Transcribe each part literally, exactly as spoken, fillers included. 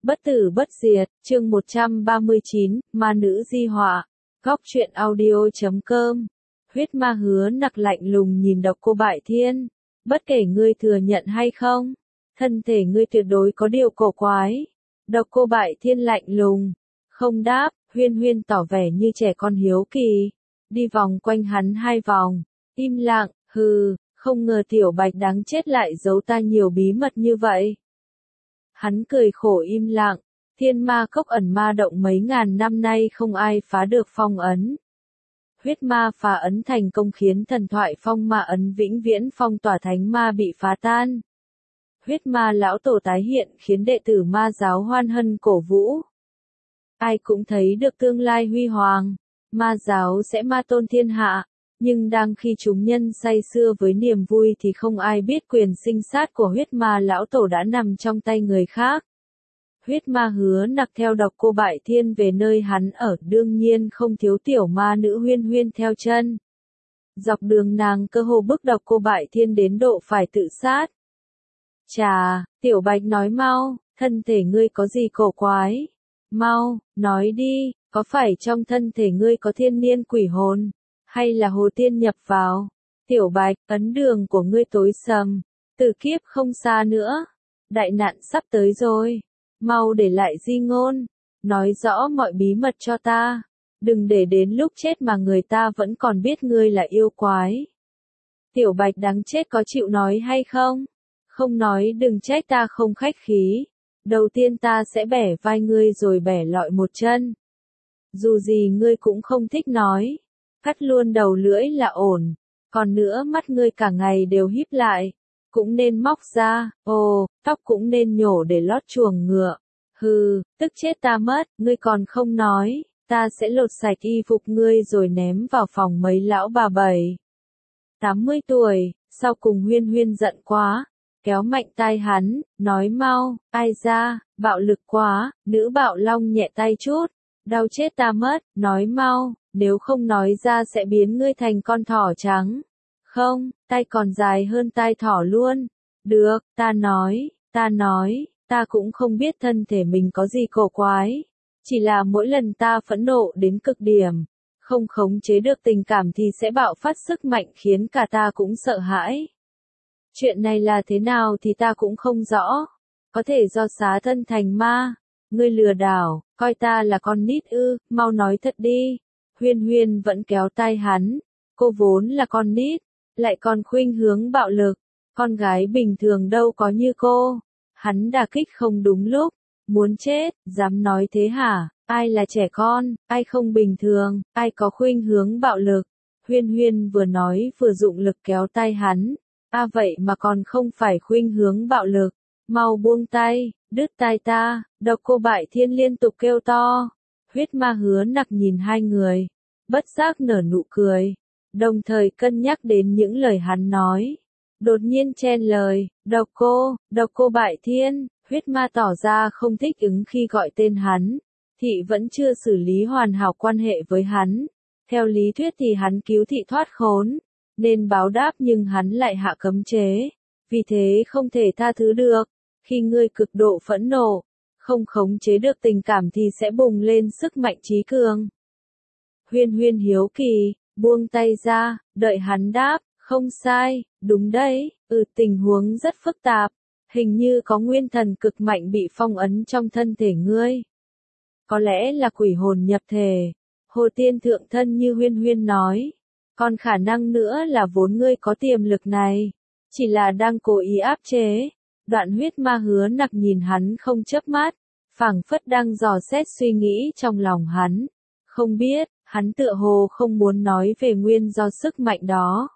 Bất tử bất diệt, chương một trăm ba mươi chín, ma nữ di họa. Góc truyện audio chấm com. Huyết ma hứa nặc lạnh lùng nhìn Độc Cô Bại Thiên. Bất kể ngươi thừa nhận hay không, thân thể ngươi tuyệt đối có điều cổ quái. Độc Cô Bại Thiên lạnh lùng, không đáp. Huyên Huyên tỏ vẻ như trẻ con hiếu kỳ, đi vòng quanh hắn hai vòng, im lặng. Hừ, không ngờ tiểu bạch đáng chết lại giấu ta nhiều bí mật như vậy. Hắn cười khổ im lặng. Thiên ma cốc ẩn ma động mấy ngàn năm nay không ai phá được phong ấn. Huyết ma phá ấn thành công khiến thần thoại phong ma ấn vĩnh viễn phong tỏa thánh ma bị phá tan. Huyết ma lão tổ tái hiện khiến đệ tử ma giáo hoan hân cổ vũ. Ai cũng thấy được tương lai huy hoàng, ma giáo sẽ ma tôn thiên hạ. Nhưng đang khi chúng nhân say sưa với niềm vui thì không ai biết quyền sinh sát của huyết ma lão tổ đã nằm trong tay người khác. Huyết ma hứa nặc theo Độc Cô Bại Thiên về nơi hắn ở, đương nhiên không thiếu tiểu ma nữ Huyên Huyên theo chân. Dọc đường nàng cơ hồ bức Độc Cô Bại Thiên đến độ phải tự sát. Chà, tiểu bạch nói mau, thân thể ngươi có gì cổ quái? Mau, nói đi, có phải trong thân thể ngươi có thiên niên quỷ hồn? Hay là hồ tiên nhập vào? Tiểu bạch, ấn đường của ngươi tối sầm, tử kiếp không xa nữa. Đại nạn sắp tới rồi. Mau để lại di ngôn, nói rõ mọi bí mật cho ta. Đừng để đến lúc chết mà người ta vẫn còn biết ngươi là yêu quái. Tiểu bạch đáng chết có chịu nói hay không? Không nói đừng trách ta không khách khí. Đầu tiên ta sẽ bẻ vai ngươi rồi bẻ lọi một chân. Dù gì ngươi cũng không thích nói. Cắt luôn đầu lưỡi là ổn. Còn nữa mắt ngươi cả ngày đều híp lại. Cũng nên móc ra, ồ, tóc cũng nên nhổ để lót chuồng ngựa. Hừ, tức chết ta mất, ngươi còn không nói, ta sẽ lột sạch y phục ngươi rồi ném vào phòng mấy lão bà bảy. tám mươi tuổi, sau cùng Huyên Huyên giận quá, kéo mạnh tai hắn, nói mau, ai ra, bạo lực quá, nữ bạo long nhẹ tay chút, đau chết ta mất, nói mau, nếu không nói ra sẽ biến ngươi thành con thỏ trắng. Không, tay còn dài hơn tai thỏ luôn. Được, ta nói, ta nói, ta cũng không biết thân thể mình có gì cổ quái. Chỉ là mỗi lần ta phẫn nộ đến cực điểm, không khống chế được tình cảm thì sẽ bạo phát sức mạnh khiến cả ta cũng sợ hãi. Chuyện này là thế nào thì ta cũng không rõ. Có thể do xá thân thành ma, ngươi lừa đảo, coi ta là con nít ư, mau nói thật đi. Huyên Huyên vẫn kéo tay hắn, cô vốn là con nít. Lại còn khuynh hướng bạo lực, con gái bình thường đâu có như cô. Hắn đả kích không đúng lúc, muốn chết, dám nói thế hả? Ai là trẻ con, ai không bình thường, ai có khuynh hướng bạo lực? Huyên Huyên vừa nói vừa dụng lực kéo tay hắn. À vậy mà còn không phải khuynh hướng bạo lực, mau buông tay, đứt tai ta. Độc Cô Bại Thiên liên tục kêu to. Huyết ma hứa nặc nhìn hai người, bất giác nở nụ cười. Đồng thời cân nhắc đến những lời hắn nói. Đột nhiên chen lời, Độc Cô, Độc Cô Bại Thiên. Huyết ma tỏ ra không thích ứng khi gọi tên hắn. Thị vẫn chưa xử lý hoàn hảo quan hệ với hắn. Theo lý thuyết thì hắn cứu thị thoát khốn, nên báo đáp nhưng hắn lại hạ cấm chế. Vì thế không thể tha thứ được. Khi ngươi cực độ phẫn nộ, không khống chế được tình cảm thì sẽ bùng lên sức mạnh trí cường. Huyên Huyên hiếu kỳ. Buông tay ra, đợi hắn đáp, không sai, đúng đấy, ừ tình huống rất phức tạp, hình như có nguyên thần cực mạnh bị phong ấn trong thân thể ngươi. Có lẽ là quỷ hồn nhập thể, hồ tiên thượng thân như Huyên Huyên nói, còn khả năng nữa là vốn ngươi có tiềm lực này, chỉ là đang cố ý áp chế. Đoạn huyết ma hứa nặc nhìn hắn không chớp mắt, phảng phất đang dò xét suy nghĩ trong lòng hắn, không biết. Hắn tựa hồ không muốn nói về nguyên do sức mạnh đó.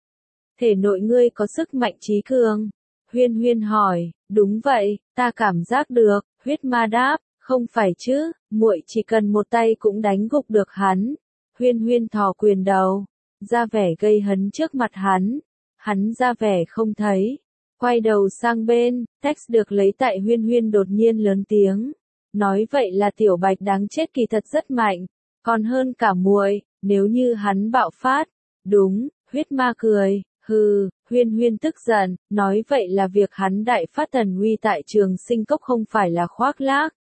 Thể nội ngươi có sức mạnh trí cường? Huyên Huyên hỏi, đúng vậy, ta cảm giác được, huyết ma đáp, không phải chứ, muội chỉ cần một tay cũng đánh gục được hắn. Huyên Huyên thò quyền đầu, ra vẻ gây hấn trước mặt hắn. Hắn ra vẻ không thấy, quay đầu sang bên, text được lấy tại Huyên Huyên đột nhiên lớn tiếng. Nói vậy là tiểu bạch đáng chết kỳ thật rất mạnh. Còn hơn cả muội, nếu như hắn bạo phát. Đúng, huyết ma cười, hừ, Huyên Huyên tức giận, nói vậy là việc hắn đại phát thần uy tại Trường Sinh Cốc không phải là khoác lác.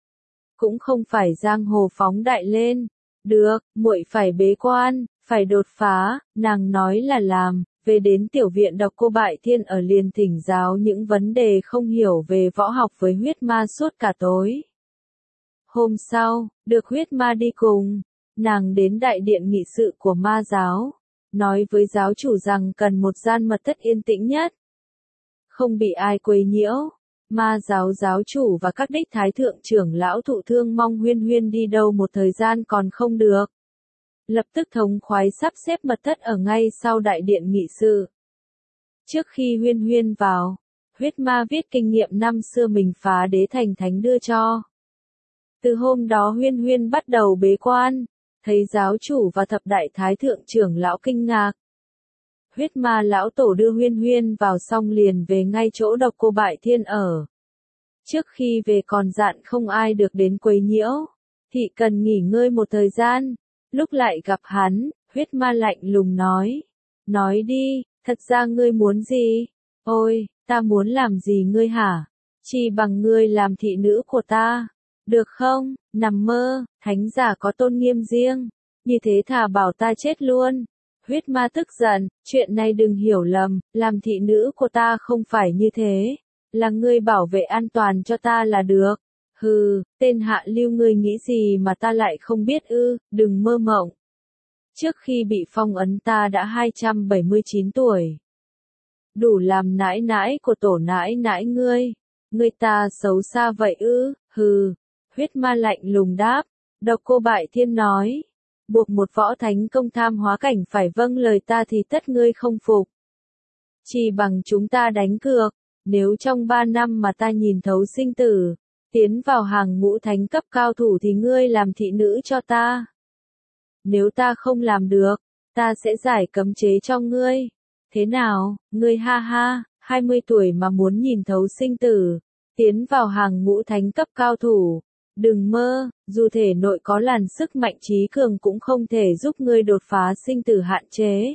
cũng không phải giang hồ phóng đại lên. Được, muội phải bế quan, phải đột phá, nàng nói là làm, về đến tiểu viện độc cô Bại Thiên ở liền thỉnh giáo những vấn đề không hiểu về võ học với huyết ma suốt cả tối. Hôm sau, được huyết ma đi cùng, nàng đến đại điện nghị sự của ma giáo, nói với giáo chủ rằng cần một gian mật thất yên tĩnh nhất, không bị ai quấy nhiễu. Ma giáo giáo chủ và các đích thái thượng trưởng lão thụ thương mong Huyên Huyên đi đâu một thời gian còn không được. Lập tức thống khoái sắp xếp mật thất ở ngay sau đại điện nghị sự. Trước khi Huyên Huyên vào, huyết ma viết kinh nghiệm năm xưa mình phá đế thành thánh đưa cho. Từ hôm đó Huyên Huyên bắt đầu bế quan, thấy giáo chủ và thập đại thái thượng trưởng lão kinh ngạc. Huyết ma lão tổ đưa Huyên Huyên vào xong liền về ngay chỗ độc cô Bại Thiên ở. Trước khi về còn dặn không ai được đến quấy nhiễu, thị cần nghỉ ngơi một thời gian. Lúc lại gặp hắn, huyết ma lạnh lùng nói. Nói đi, thật ra ngươi muốn gì? Ôi, ta muốn làm gì ngươi hả? Chỉ bằng ngươi làm thị nữ của ta. Được không? Nằm mơ, thánh giả có tôn nghiêm riêng. Như thế thà bảo ta chết luôn. Huyết ma tức giận, chuyện này đừng hiểu lầm, làm thị nữ của ta không phải như thế. Là ngươi bảo vệ an toàn cho ta là được. Hừ, tên hạ lưu ngươi nghĩ gì mà ta lại không biết ư, đừng mơ mộng. Trước khi bị phong ấn ta đã hai trăm bảy mươi chín tuổi. Đủ làm nãi nãi của tổ nãi nãi ngươi. Ngươi ta xấu xa vậy ư, hừ. Huyết ma lạnh lùng đáp. Độc cô Bại Thiên nói. Buộc một võ thánh công tham hóa cảnh phải vâng lời ta thì tất ngươi không phục. Chỉ bằng chúng ta đánh cược. Nếu trong ba năm mà ta nhìn thấu sinh tử, tiến vào hàng ngũ thánh cấp cao thủ thì ngươi làm thị nữ cho ta. Nếu ta không làm được, ta sẽ giải cấm chế cho ngươi. Thế nào, ngươi ha ha, hai mươi tuổi mà muốn nhìn thấu sinh tử, tiến vào hàng ngũ thánh cấp cao thủ. Đừng mơ, dù thể nội có làn sức mạnh trí cường cũng không thể giúp ngươi đột phá sinh tử hạn chế.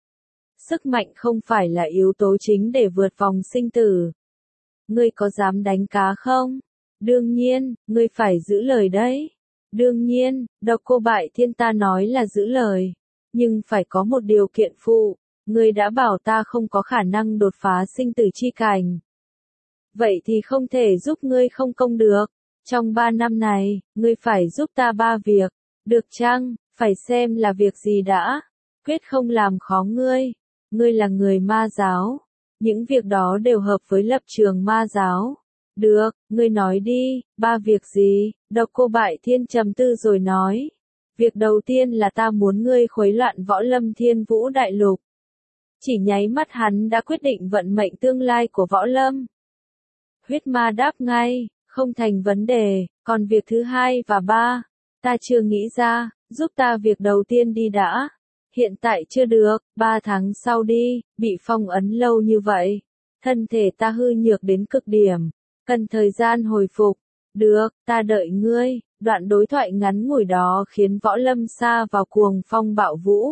Sức mạnh không phải là yếu tố chính để vượt vòng sinh tử. Ngươi có dám đánh cá không? Đương nhiên, ngươi phải giữ lời đấy. Đương nhiên, độc cô Bại Thiên ta nói là giữ lời. Nhưng phải có một điều kiện phụ. Ngươi đã bảo ta không có khả năng đột phá sinh tử chi cảnh. Vậy thì không thể giúp ngươi không công được. Trong ba năm này, ngươi phải giúp ta ba việc. Được chăng? Phải xem là việc gì đã. Quyết không làm khó ngươi. Ngươi là người ma giáo. Những việc đó đều hợp với lập trường ma giáo. Được, ngươi nói đi, ba việc gì? Độc cô Bại Thiên trầm tư rồi nói. Việc đầu tiên là ta muốn ngươi khuấy loạn võ lâm thiên vũ đại lục. Chỉ nháy mắt hắn đã quyết định vận mệnh tương lai của võ lâm. Huyết ma đáp ngay, không thành vấn đề, còn việc thứ hai và ba, ta chưa nghĩ ra, giúp ta việc đầu tiên đi đã. Hiện tại chưa được, ba tháng sau đi, bị phong ấn lâu như vậy. Thân thể ta hư nhược đến cực điểm, cần thời gian hồi phục. Được, ta đợi ngươi. Đoạn đối thoại ngắn ngủi đó khiến võ lâm sa vào cuồng phong bạo vũ.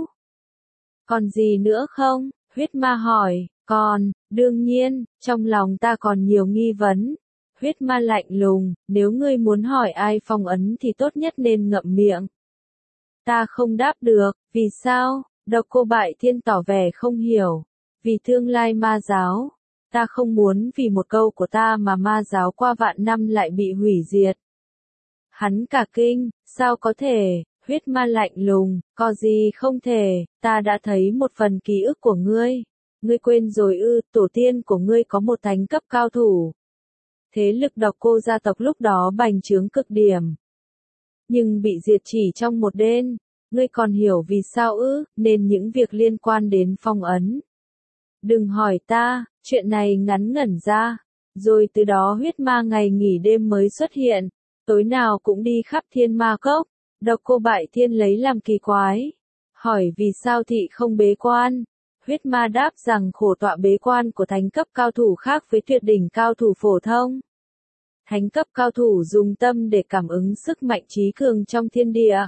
Còn gì nữa không? Huyết ma hỏi. Còn, đương nhiên, trong lòng ta còn nhiều nghi vấn. Huyết ma lạnh lùng, nếu ngươi muốn hỏi ai phong ấn thì tốt nhất nên ngậm miệng. Ta không đáp được, vì sao? Độc cô Bại Thiên tỏ vẻ không hiểu. Vì tương lai ma giáo. Ta không muốn vì một câu của ta mà ma giáo qua vạn năm lại bị hủy diệt. Hắn cả kinh, sao có thể? Huyết ma lạnh lùng, có gì không thể, ta đã thấy một phần ký ức của ngươi. Ngươi quên rồi ư, tổ tiên của ngươi có một thánh cấp cao thủ. Thế lực độc cô gia tộc lúc đó bành trướng cực điểm. Nhưng bị diệt chỉ trong một đêm. Ngươi còn hiểu vì sao ư, nên những việc liên quan đến phong ấn. Đừng hỏi ta, chuyện này ngắn ngẩn ra. Rồi từ đó huyết ma ngày nghỉ đêm mới xuất hiện. Tối nào cũng đi khắp thiên ma cốc. Độc cô Bại Thiên lấy làm kỳ quái. Hỏi vì sao thị không bế quan. Huyết ma đáp rằng khổ tọa bế quan của thánh cấp cao thủ khác với tuyệt đỉnh cao thủ phổ thông. Thánh cấp cao thủ dùng tâm để cảm ứng sức mạnh trí cường trong thiên địa.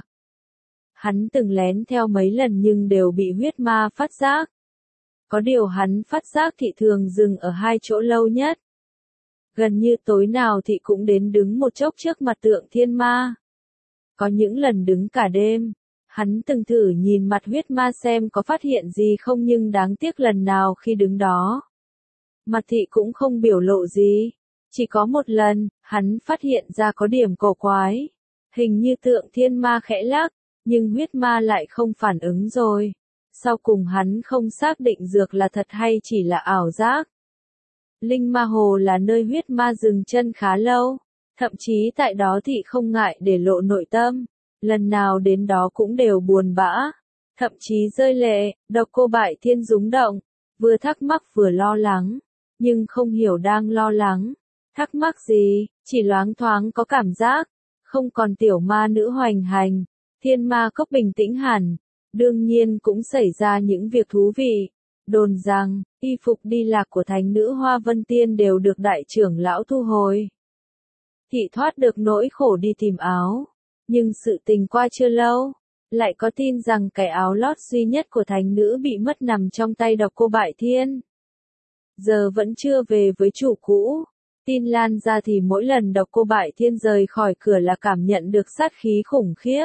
Hắn từng lén theo mấy lần nhưng đều bị huyết ma phát giác. Có điều hắn phát giác thị thường dừng ở hai chỗ lâu nhất. Gần như tối nào thị cũng đến đứng một chốc trước mặt tượng thiên ma. Có những lần đứng cả đêm, hắn từng thử nhìn mặt huyết ma xem có phát hiện gì không nhưng đáng tiếc lần nào khi đứng đó. Mặt thị cũng không biểu lộ gì. Chỉ có một lần, hắn phát hiện ra có điểm cổ quái. Hình như tượng thiên ma khẽ lắc, nhưng huyết ma lại không phản ứng rồi. Sau cùng hắn không xác định dược là thật hay chỉ là ảo giác. Linh Ma Hồ là nơi huyết ma dừng chân khá lâu. Thậm chí tại đó thị không ngại để lộ nội tâm. Lần nào đến đó cũng đều buồn bã. Thậm chí rơi lệ, Độc Cô Bại Thiên rúng động. Vừa thắc mắc vừa lo lắng. Nhưng không hiểu đang lo lắng. Thắc mắc gì, chỉ loáng thoáng có cảm giác. Không còn tiểu ma nữ hoành hành. Thiên ma cốc bình tĩnh hẳn. Đương nhiên cũng xảy ra những việc thú vị. Đồn rằng, y phục đi lạc của thánh nữ Hoa Vân Tiên đều được đại trưởng lão thu hồi. Thị thoát được nỗi khổ đi tìm áo. Nhưng sự tình qua chưa lâu, lại có tin rằng cái áo lót duy nhất của thánh nữ bị mất nằm trong tay Độc Cô Bại Thiên. Giờ vẫn chưa về với chủ cũ. Tin lan ra thì mỗi lần Độc Cô Bại Thiên rời khỏi cửa là cảm nhận được sát khí khủng khiếp.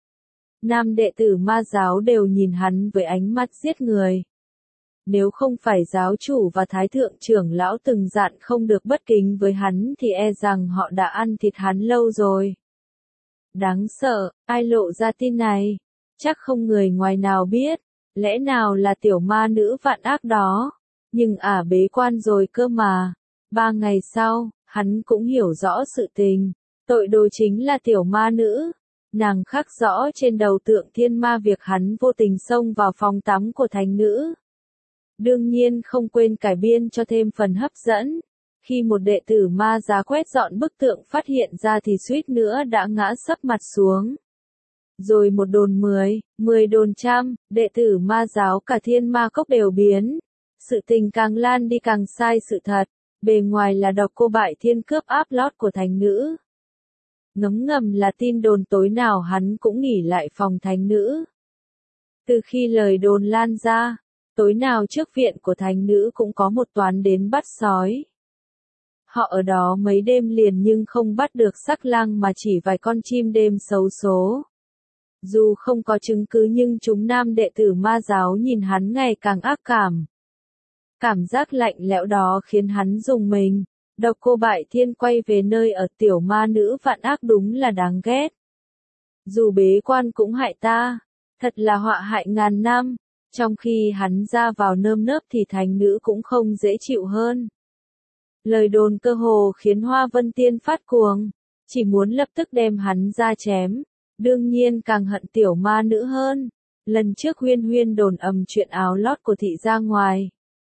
Nam đệ tử ma giáo đều nhìn hắn với ánh mắt giết người. Nếu không phải giáo chủ và thái thượng trưởng lão từng dặn không được bất kính với hắn thì e rằng họ đã ăn thịt hắn lâu rồi. Đáng sợ, ai lộ ra tin này? Chắc không người ngoài nào biết. Lẽ nào là tiểu ma nữ vạn ác đó? Nhưng ả à bế quan rồi cơ mà. Ba ngày sau, hắn cũng hiểu rõ sự tình. Tội đồ chính là tiểu ma nữ. Nàng khắc rõ trên đầu tượng thiên ma việc hắn vô tình xông vào phòng tắm của thánh nữ. Đương nhiên không quên cải biên cho thêm phần hấp dẫn. Khi một đệ tử ma giá quét dọn bức tượng phát hiện ra thì suýt nữa đã ngã sấp mặt xuống. Rồi một đồn mười, mười đồn trăm, đệ tử ma giáo cả thiên ma cốc đều biến. Sự tình càng lan đi càng sai sự thật. Bề ngoài là Độc Cô Bại Thiên cướp áp lót của thánh nữ. Ngấm ngầm là tin đồn tối nào hắn cũng nghỉ lại phòng thánh nữ. Từ khi lời đồn lan ra, tối nào trước viện của thánh nữ cũng có một toán đến bắt sói. Họ ở đó mấy đêm liền nhưng không bắt được sắc lang mà chỉ vài con chim đêm xấu số. Dù không có chứng cứ nhưng chúng nam đệ tử ma giáo nhìn hắn ngày càng ác cảm. Cảm giác lạnh lẽo đó khiến hắn rùng mình. Độc Cô Bại Thiên quay về nơi ở tiểu ma nữ vạn ác đúng là đáng ghét. Dù bế quan cũng hại ta, thật là họa hại ngàn năm. Trong khi hắn ra vào nơm nớp thì thánh nữ cũng không dễ chịu hơn. Lời đồn cơ hồ khiến Hoa Vân Tiên phát cuồng, chỉ muốn lập tức đem hắn ra chém. Đương nhiên càng hận tiểu ma nữ hơn. Lần trước huyên huyên đồn ầm chuyện áo lót của thị ra ngoài.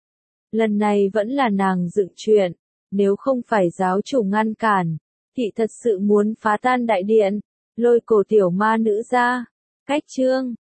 Lần này vẫn là nàng dựng chuyện. Nếu không phải giáo chủ ngăn cản, thị thật sự muốn phá tan đại điện, lôi cổ tiểu ma nữ ra. Cách chương